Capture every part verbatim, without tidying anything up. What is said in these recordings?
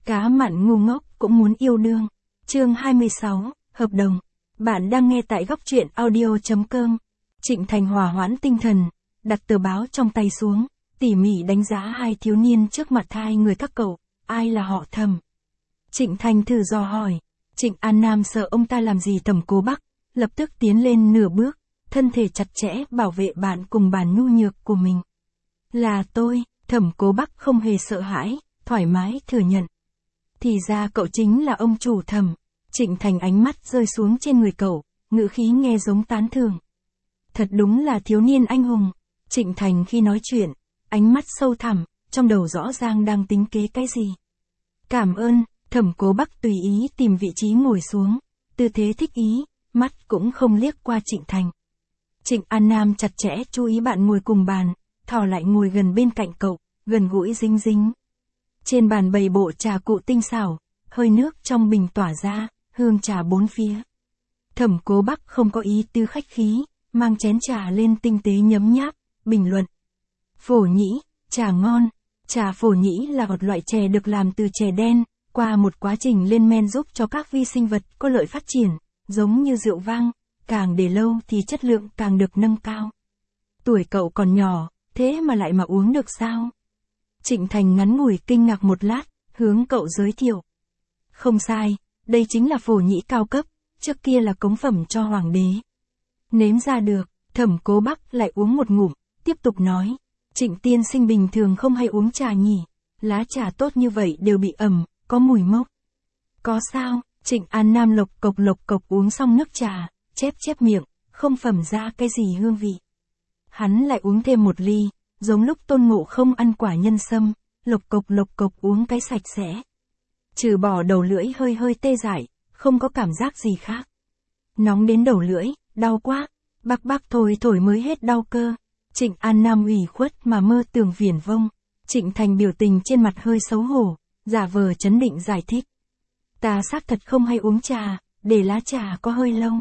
Cá mặn ngu ngốc cũng muốn yêu đương. Chương hai mươi sáu, hợp đồng. Bạn đang nghe tại góc truyện audio chấm com. Trịnh Thành hòa hoãn tinh thần, đặt tờ báo trong tay xuống, tỉ mỉ đánh giá hai thiếu niên trước mặt hai người các cậu, ai là họ Thẩm. Trịnh Thành thử dò hỏi. Trịnh An Nam sợ ông ta làm gì Thẩm Cố Bắc, lập tức tiến lên nửa bước, thân thể chặt chẽ bảo vệ bạn cùng bàn nhu nhược của mình. Là tôi, Thẩm Cố Bắc không hề sợ hãi, thoải mái thừa nhận. Thì ra cậu chính là ông chủ Thẩm. Trịnh Thành ánh mắt rơi xuống trên người cậu, ngữ khí nghe giống tán thưởng. Thật đúng là thiếu niên anh hùng. Trịnh Thành khi nói chuyện, ánh mắt sâu thẳm, trong đầu rõ ràng đang tính kế cái gì. Cảm ơn, Thẩm Cố Bắc tùy ý tìm vị trí ngồi xuống, tư thế thích ý, mắt cũng không liếc qua Trịnh Thành. Trịnh An Nam chặt chẽ chú ý bạn ngồi cùng bàn, thò lại ngồi gần bên cạnh cậu, gần gũi dính dính. Trên bàn bày bộ trà cụ tinh xảo, hơi nước trong bình tỏa ra, hương trà bốn phía. Thẩm Cố Bắc không có ý tư khách khí, mang chén trà lên tinh tế nhấm nháp, bình luận. Phổ nhĩ, trà ngon. Trà phổ nhĩ là một loại chè được làm từ chè đen, qua một quá trình lên men giúp cho các vi sinh vật có lợi phát triển, giống như rượu vang, càng để lâu thì chất lượng càng được nâng cao. Tuổi cậu còn nhỏ, thế mà lại mà uống được sao? Trịnh Thành ngắn ngủi kinh ngạc một lát, hướng cậu giới thiệu. Không sai, đây chính là phổ nhĩ cao cấp, trước kia là cống phẩm cho hoàng đế. Nếm ra được, Thẩm Cố Bắc lại uống một ngụm, tiếp tục nói. Trịnh tiên sinh bình thường không hay uống trà nhỉ, lá trà tốt như vậy đều bị ẩm, có mùi mốc. Có sao? Trịnh An Nam lộc cộc lộc cộc uống xong nước trà, chép chép miệng, không phẩm ra cái gì hương vị. Hắn lại uống thêm một ly, giống lúc Tôn Ngộ Không ăn quả nhân sâm, lộc cộc lộc cộc uống cái sạch sẽ. Trừ bỏ đầu lưỡi hơi hơi tê dại, không có cảm giác gì khác. Nóng đến đầu lưỡi, đau quá, bác bác thôi thổi mới hết đau cơ. Trịnh An Nam ủy khuất mà mơ tưởng viển vông. Trịnh Thành biểu tình trên mặt hơi xấu hổ, giả vờ chấn định giải thích. Ta xác thật không hay uống trà, để lá trà có hơi lâu.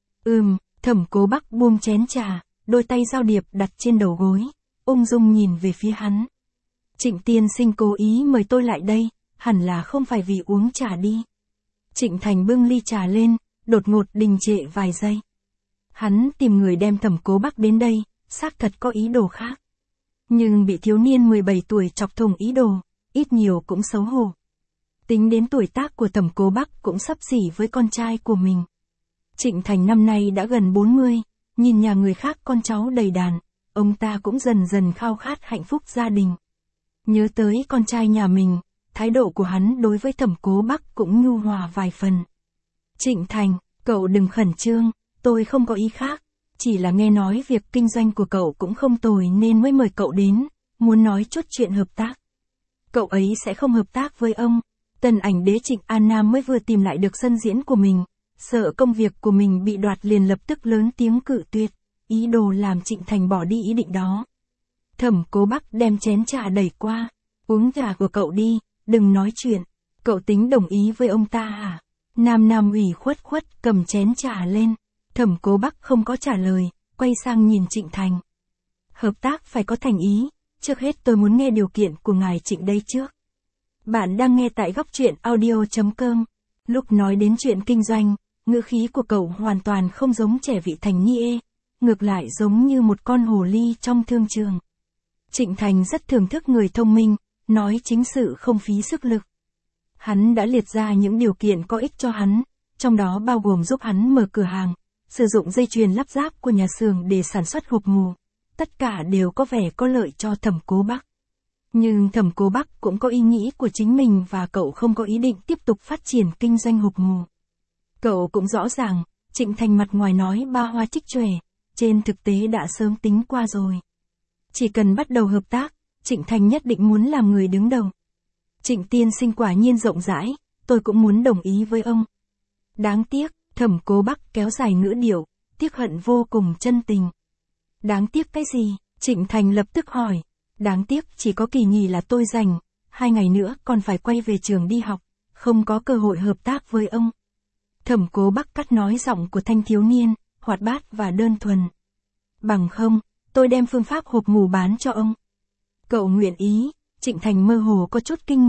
Ừm, Thẩm Cố Bắc buông chén trà, đôi tay giao điệp đặt trên đầu gối, ung dung nhìn về phía hắn. Trịnh tiên sinh cố ý mời tôi lại đây, hẳn là không phải vì uống trà đi. Trịnh Thành bưng ly trà lên, đột ngột đình trệ vài giây. Hắn tìm người đem Thẩm Cố Bắc đến đây, xác thật có ý đồ khác. Nhưng bị thiếu niên mười bảy tuổi chọc thủng ý đồ, ít nhiều cũng xấu hổ. Tính đến tuổi tác của Thẩm Cố Bắc cũng xấp xỉ với con trai của mình. Trịnh Thành năm nay đã gần bốn mươi, nhìn nhà người khác con cháu đầy đàn, ông ta cũng dần dần khao khát hạnh phúc gia đình. Nhớ tới con trai nhà mình, thái độ của hắn đối với Thẩm Cố Bắc cũng nhu hòa vài phần. Trịnh Thành, cậu đừng khẩn trương, tôi không có ý khác. Chỉ là nghe nói việc kinh doanh của cậu cũng không tồi nên mới mời cậu đến, muốn nói chút chuyện hợp tác. Cậu ấy sẽ không hợp tác với ông. Tần Ảnh Đế Trịnh An Nam mới vừa tìm lại được sân diễn của mình, sợ công việc của mình bị đoạt liền lập tức lớn tiếng cự tuyệt, ý đồ làm Trịnh Thành bỏ đi ý định đó. Thẩm Cố Bắc đem chén trà đẩy qua, uống trà của cậu đi, đừng nói chuyện, cậu tính đồng ý với ông ta hả? Nam Nam ủy khuất khuất cầm chén trà lên. Thẩm Cố Bắc không có trả lời, quay sang nhìn Trịnh Thành. Hợp tác phải có thành ý, trước hết tôi muốn nghe điều kiện của ngài Trịnh đây trước. Bạn đang nghe tại góc truyện audio chấm com. Lúc nói đến chuyện kinh doanh, ngữ khí của cậu hoàn toàn không giống trẻ vị thành niên, ngược lại giống như một con hồ ly trong thương trường. Trịnh Thành rất thưởng thức người thông minh, nói chính sự không phí sức lực. Hắn đã liệt ra những điều kiện có ích cho hắn, trong đó bao gồm giúp hắn mở cửa hàng, sử dụng dây chuyền lắp ráp của nhà xưởng để sản xuất hộp mù, tất cả đều có vẻ có lợi cho Thẩm Cố Bắc. Nhưng Thẩm Cố Bắc cũng có ý nghĩ của chính mình và cậu không có ý định tiếp tục phát triển kinh doanh hộp mù. Cậu cũng rõ ràng, Trịnh Thành mặt ngoài nói ba hoa trích chòe, trên thực tế đã sớm tính qua rồi. Chỉ cần bắt đầu hợp tác, Trịnh Thành nhất định muốn làm người đứng đầu. Trịnh tiên sinh quả nhiên rộng rãi, tôi cũng muốn đồng ý với ông. Đáng tiếc, Thẩm Cố Bắc kéo dài ngữ điệu, tiếc hận vô cùng chân tình. Đáng tiếc cái gì? Trịnh Thành lập tức hỏi. Đáng tiếc chỉ có kỳ nghỉ là tôi dành, hai ngày nữa còn phải quay về trường đi học, không có cơ hội hợp tác với ông. Thẩm Cố Bắc cắt nói giọng của thanh thiếu niên, hoạt bát và đơn thuần. Bằng không, tôi đem phương pháp hộp mù bán cho ông. Cậu nguyện ý? Trịnh Thành mơ hồ có chút kinh ngạc,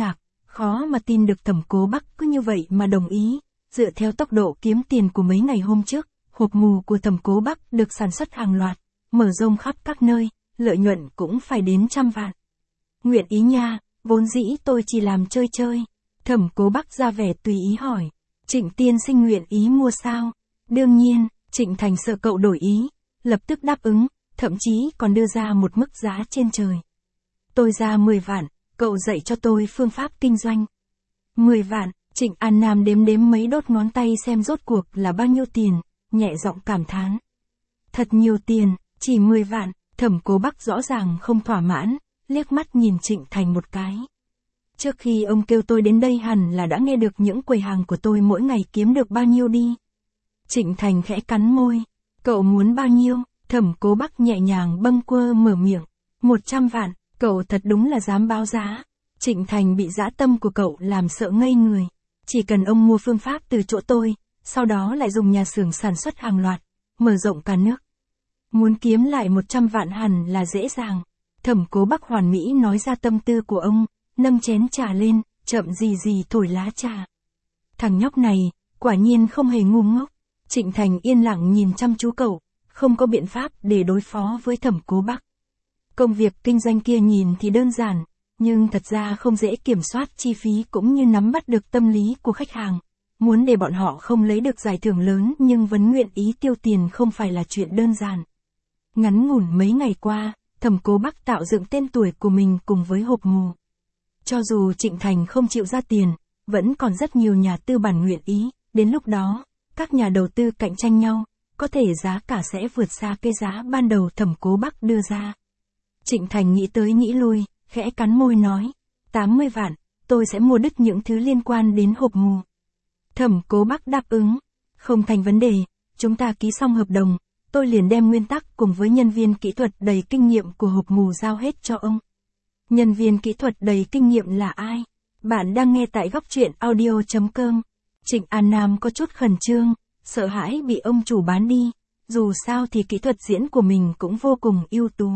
Khó mà tin được Thẩm Cố Bắc cứ như vậy mà đồng ý. Dựa theo tốc độ kiếm tiền của mấy ngày hôm trước, hộp mù của Thẩm Cố Bắc được sản xuất hàng loạt, mở rộng khắp các nơi, lợi nhuận cũng phải đến trăm vạn. Nguyện ý nha, vốn dĩ tôi chỉ làm chơi chơi. Thẩm Cố Bắc ra vẻ tùy ý hỏi. Trịnh tiên sinh nguyện ý mua sao? Đương nhiên, Trịnh Thành sợ cậu đổi ý, lập tức đáp ứng, thậm chí còn đưa ra một mức giá trên trời. Tôi ra mười vạn, cậu dạy cho tôi phương pháp kinh doanh. mười vạn, Trịnh An Nam đếm đếm mấy đốt ngón tay xem rốt cuộc là bao nhiêu tiền, nhẹ giọng cảm thán. Thật nhiều tiền, chỉ mười vạn, Thẩm Cố Bắc rõ ràng không thỏa mãn, liếc mắt nhìn Trịnh Thành một cái. Trước khi ông kêu tôi đến đây hẳn là đã nghe được những quầy hàng của tôi mỗi ngày kiếm được bao nhiêu đi. Trịnh Thành khẽ cắn môi. Cậu muốn bao nhiêu? Thẩm Cố Bắc nhẹ nhàng bâng quơ mở miệng. Một trăm vạn, cậu thật đúng là dám báo giá. Trịnh Thành bị dã tâm của cậu làm sợ ngây người. Chỉ cần ông mua phương pháp từ chỗ tôi, sau đó lại dùng nhà xưởng sản xuất hàng loạt, mở rộng cả nước. Muốn kiếm lại một trăm vạn hẳn là dễ dàng. Thẩm Cố Bắc hoàn mỹ nói ra tâm tư của ông, nâng chén trà lên, chậm gì gì thổi lá trà. Thằng nhóc này, quả nhiên không hề ngu ngốc. Trịnh Thành yên lặng nhìn chăm chú cậu, không có biện pháp để đối phó với Thẩm Cố Bắc. Công việc kinh doanh kia nhìn thì đơn giản, nhưng thật ra không dễ kiểm soát chi phí cũng như nắm bắt được tâm lý của khách hàng. Muốn để bọn họ không lấy được giải thưởng lớn nhưng vẫn nguyện ý tiêu tiền không phải là chuyện đơn giản. Ngắn ngủn mấy ngày qua, Thẩm Cố Bắc tạo dựng tên tuổi của mình cùng với hộp mù. Cho dù Trịnh Thành không chịu ra tiền, vẫn còn rất nhiều nhà tư bản nguyện ý, đến lúc đó, các nhà đầu tư cạnh tranh nhau, có thể giá cả sẽ vượt xa cái giá ban đầu Thẩm Cố Bắc đưa ra. Trịnh Thành nghĩ tới nghĩ lui, khẽ cắn môi nói, tám mươi vạn, tôi sẽ mua đứt những thứ liên quan đến hộp mù. Thẩm Cố Bắc đáp ứng, không thành vấn đề, chúng ta ký xong hợp đồng, tôi liền đem nguyên tắc cùng với nhân viên kỹ thuật đầy kinh nghiệm của hộp mù giao hết cho ông. Nhân viên kỹ thuật đầy kinh nghiệm là ai? Bạn đang nghe tại góc truyện audio chấm com. Trịnh An Nam có chút khẩn trương, sợ hãi bị ông chủ bán đi, dù sao thì kỹ thuật diễn của mình cũng vô cùng ưu tú.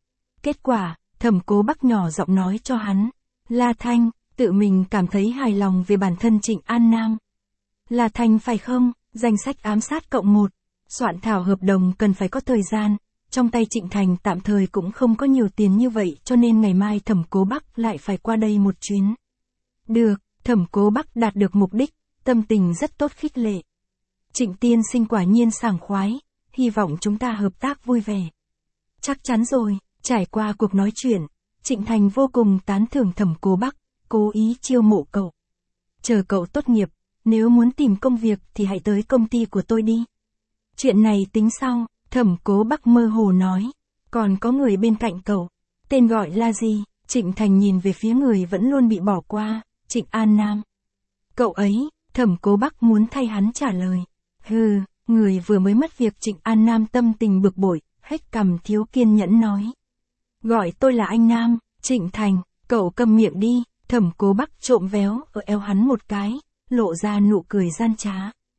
Kết quả, Thẩm Cố Bắc nhỏ giọng nói cho hắn, La Thanh, tự mình cảm thấy hài lòng về bản thân Trịnh An Nam. La Thanh phải không? Danh sách ám sát cộng một, soạn thảo hợp đồng cần phải có thời gian. Trong tay Trịnh Thành tạm thời cũng không có nhiều tiền như vậy cho nên ngày mai Thẩm Cố Bắc lại phải qua đây một chuyến. Được, Thẩm Cố Bắc đạt được mục đích, tâm tình rất tốt khích lệ. Trịnh tiên sinh quả nhiên sảng khoái, hy vọng chúng ta hợp tác vui vẻ. Chắc chắn rồi, trải qua cuộc nói chuyện, Trịnh Thành vô cùng tán thưởng Thẩm Cố Bắc, cố ý chiêu mộ cậu. Chờ cậu tốt nghiệp, nếu muốn tìm công việc thì hãy tới công ty của tôi đi. Chuyện này tính sau. Thẩm Cố Bắc mơ hồ nói, còn có người bên cạnh cậu, tên gọi là gì? Trịnh Thành nhìn về phía người vẫn luôn bị bỏ qua, Trịnh An Nam. Cậu ấy, Thẩm Cố Bắc muốn thay hắn trả lời. Hừ, người vừa mới mất việc. Trịnh An Nam tâm tình bực bội, hết cằm thiếu kiên nhẫn nói. Gọi tôi là anh Nam. Trịnh Thành, cậu câm miệng đi. Thẩm Cố Bắc trộm véo ở eo hắn một cái, lộ ra nụ cười gian trá.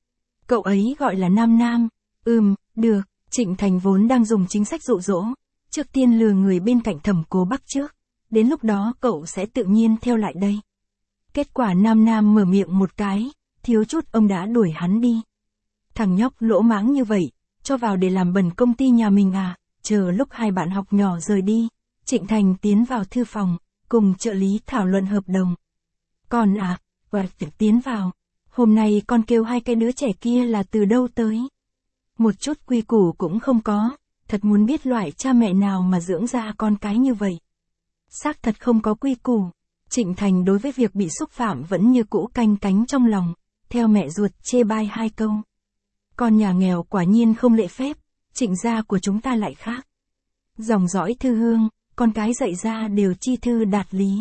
Cậu ấy gọi là Nam Nam. Ừm, được. Trịnh Thành vốn đang dùng chính sách dụ dỗ, trước tiên lừa người bên cạnh Thẩm Cố Bắc trước, đến lúc đó cậu sẽ tự nhiên theo lại đây. Kết quả Nam Nam mở miệng một cái, thiếu chút ông đã đuổi hắn đi. Thằng nhóc lỗ mãng như vậy, cho vào để làm bẩn công ty nhà mình à? Chờ lúc hai bạn học nhỏ rời đi, Trịnh Thành tiến vào thư phòng, cùng trợ lý thảo luận hợp đồng. Con à, và tiến vào, hôm nay con kêu hai cái đứa trẻ kia là từ đâu tới? Một chút quy củ cũng không có, thật muốn biết loại cha mẹ nào mà dưỡng ra con cái như vậy. Xác thật không có quy củ. Trịnh Thành đối với việc bị xúc phạm vẫn như cũ canh cánh trong lòng, theo mẹ ruột chê bai hai câu. Con nhà nghèo quả nhiên không lễ phép, Trịnh gia của chúng ta lại khác. Dòng dõi thư hương, con cái dạy ra đều chi thư đạt lý.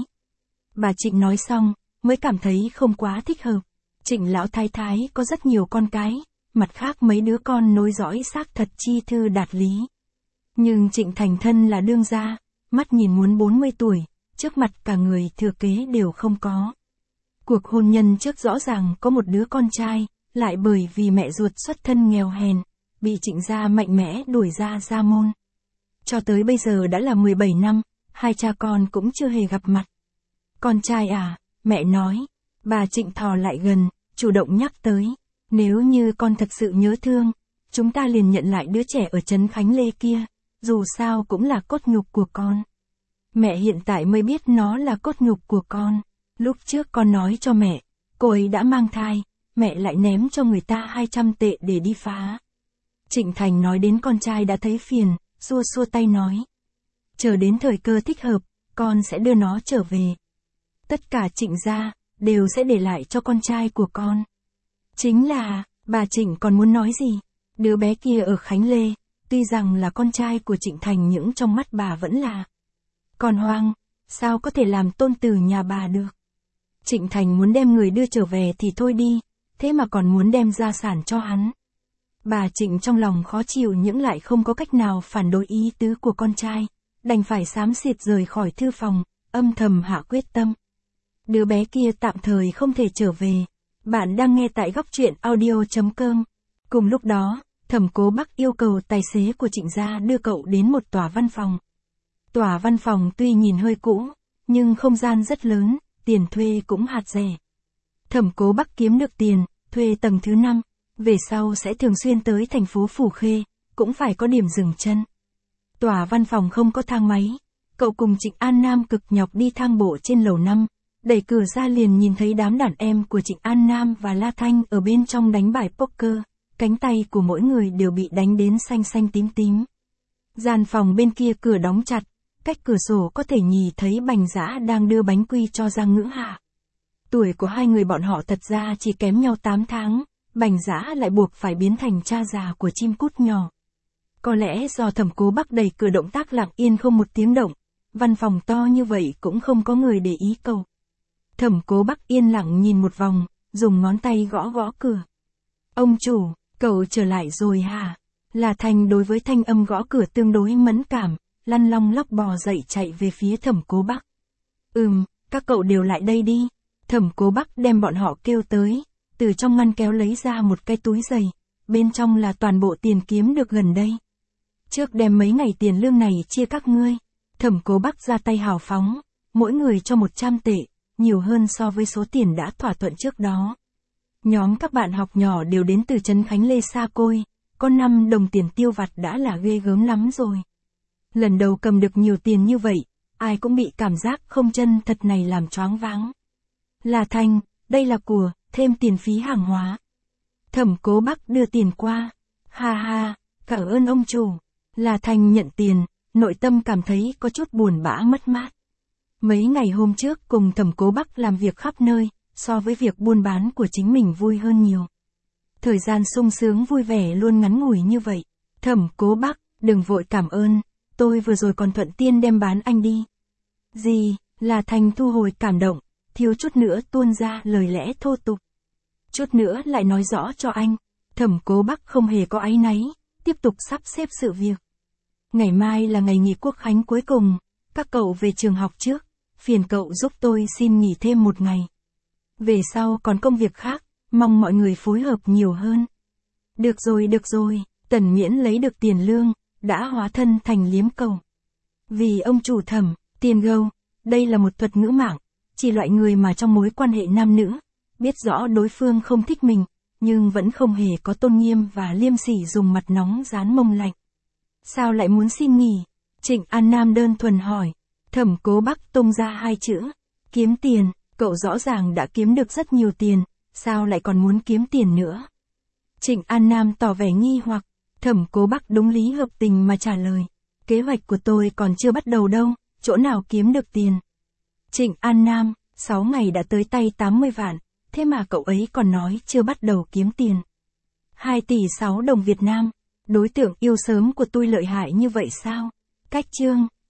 Bà Trịnh nói xong, mới cảm thấy không quá thích hợp. Trịnh lão thái thái có rất nhiều con cái, mặt khác mấy đứa con nối dõi xác thật chi thư đạt lý. Nhưng Trịnh Thành thân là đương gia, mắt nhìn muốn bốn mươi tuổi, trước mặt cả người thừa kế đều không có. Cuộc hôn nhân trước rõ ràng có một đứa con trai, lại bởi vì mẹ ruột xuất thân nghèo hèn, bị Trịnh gia mạnh mẽ đuổi ra gia môn. Cho tới bây giờ đã là mười bảy năm, hai cha con cũng chưa hề gặp mặt. Con trai à, Mẹ nói. Bà Trịnh thò lại gần, chủ động nhắc tới. Nếu như con thật sự nhớ thương, chúng ta liền nhận lại đứa trẻ ở Trấn Khánh Lê kia, dù sao cũng là cốt nhục của con. Mẹ hiện tại mới biết nó là cốt nhục của con. Lúc trước con nói cho mẹ, cô ấy đã mang thai, mẹ lại ném cho người ta hai trăm tệ để đi phá. Trịnh Thành nói đến con trai đã thấy phiền, xua xua tay nói. Chờ đến thời cơ thích hợp, con sẽ đưa nó trở về. Tất cả Trịnh gia, đều sẽ để lại cho con trai của con. Chính là, bà Trịnh còn muốn nói gì? Đứa bé kia ở Khánh Lê, tuy rằng là con trai của Trịnh Thành nhưng trong mắt bà vẫn là con hoang, sao có thể làm tôn tử nhà bà được? Trịnh Thành muốn đem người đưa trở về thì thôi đi, thế mà còn muốn đem gia sản cho hắn. Bà Trịnh trong lòng khó chịu nhưng lại không có cách nào phản đối ý tứ của con trai, đành phải xám xịt rời khỏi thư phòng, âm thầm hạ quyết tâm. Đứa bé kia tạm thời không thể trở về. Bạn đang nghe tại góc truyện audio chấm com. Cùng lúc đó, Thẩm Cố Bắc yêu cầu tài xế của Trịnh gia đưa cậu đến một tòa văn phòng. Tòa văn phòng tuy nhìn hơi cũ, nhưng không gian rất lớn, tiền thuê cũng hạt rẻ. Thẩm Cố Bắc kiếm được tiền, thuê tầng thứ năm, về sau sẽ thường xuyên tới thành phố Phủ Khê, cũng phải có điểm dừng chân. Tòa văn phòng không có thang máy, cậu cùng Trịnh An Nam cực nhọc đi thang bộ trên lầu năm, đẩy cửa ra liền nhìn thấy đám đàn em của Trịnh An Nam và La Thanh ở bên trong đánh bài poker, cánh tay của mỗi người đều bị đánh đến xanh xanh tím tím. Gian phòng bên kia cửa đóng chặt, cách cửa sổ có thể nhìn thấy Bành Dã đang đưa bánh quy cho Giang Ngữ Hạ. Tuổi của hai người bọn họ thật ra chỉ kém nhau tám tháng, Bành Dã lại buộc phải biến thành cha già của chim cút nhỏ. Có lẽ do Thẩm Cố Bắc đẩy cửa động tác lặng yên không một tiếng động, văn phòng to như vậy cũng không có người để ý cậu. Thẩm Cố Bắc yên lặng nhìn một vòng, dùng ngón tay gõ gõ cửa. Ông chủ, cậu trở lại rồi hả? Là Thành đối với thanh âm gõ cửa tương đối mẫn cảm, lăn long lóc bò dậy chạy về phía Thẩm Cố Bắc. Ừm, các cậu đều lại đây đi. Thẩm Cố Bắc đem bọn họ kêu tới, từ trong ngăn kéo lấy ra một cái túi giày, bên trong là toàn bộ tiền kiếm được gần đây. Trước đem mấy ngày tiền lương này chia các ngươi. Thẩm Cố Bắc ra tay hào phóng, mỗi người cho một trăm tệ, nhiều hơn so với số tiền đã thỏa thuận trước đó. Nhóm các bạn học nhỏ đều đến từ Trấn Khánh Lê xa côi, có năm đồng tiền tiêu vặt đã là ghê gớm lắm rồi. Lần đầu cầm được nhiều tiền như vậy, ai cũng bị cảm giác không chân thật này làm choáng váng. Là Thành, đây là của, thêm tiền phí hàng hóa. Thẩm Cố Bắc đưa tiền qua. Ha ha, cảm ơn ông chủ. Là Thành nhận tiền, nội tâm cảm thấy có chút buồn bã mất mát. Mấy ngày hôm trước cùng Thẩm Cố Bắc làm việc khắp nơi, so với việc buôn bán của chính mình vui hơn nhiều. Thời gian sung sướng vui vẻ luôn ngắn ngủi như vậy. Thẩm Cố Bắc, đừng vội cảm ơn, tôi vừa rồi còn thuận tiên đem bán anh đi. Gì, là Thành thu hồi cảm động, thiếu chút nữa tuôn ra lời lẽ thô tục. Chút nữa lại nói rõ cho anh. Thẩm Cố Bắc không hề có áy náy, tiếp tục sắp xếp sự việc. Ngày mai là ngày nghỉ quốc khánh cuối cùng, các cậu về trường học trước, phiền cậu giúp tôi xin nghỉ thêm một ngày. Về sau còn công việc khác, mong mọi người phối hợp nhiều hơn. Được rồi được rồi, Tần Miễn lấy được tiền lương, đã hóa thân thành liếm cầu. Vì ông chủ Thẩm, tiền gâu, đây là một thuật ngữ mạng, chỉ loại người mà trong mối quan hệ nam nữ, biết rõ đối phương không thích mình, nhưng vẫn không hề có tôn nghiêm và liêm sỉ dùng mặt nóng dán mông lạnh. Sao lại muốn xin nghỉ? Trịnh An Nam đơn thuần hỏi. Thẩm Cố Bắc tung ra hai chữ, kiếm tiền, cậu rõ ràng đã kiếm được rất nhiều tiền, sao lại còn muốn kiếm tiền nữa? Trịnh An Nam tỏ vẻ nghi hoặc, Thẩm Cố Bắc đúng lý hợp tình mà trả lời, kế hoạch của tôi còn chưa bắt đầu đâu, chỗ nào kiếm được tiền? Trịnh An Nam, sáu ngày đã tới tay tám mươi vạn, thế mà cậu ấy còn nói chưa bắt đầu kiếm tiền. hai tỷ sáu đồng Việt Nam, đối tượng yêu sớm của tôi lợi hại như vậy sao? Cách chương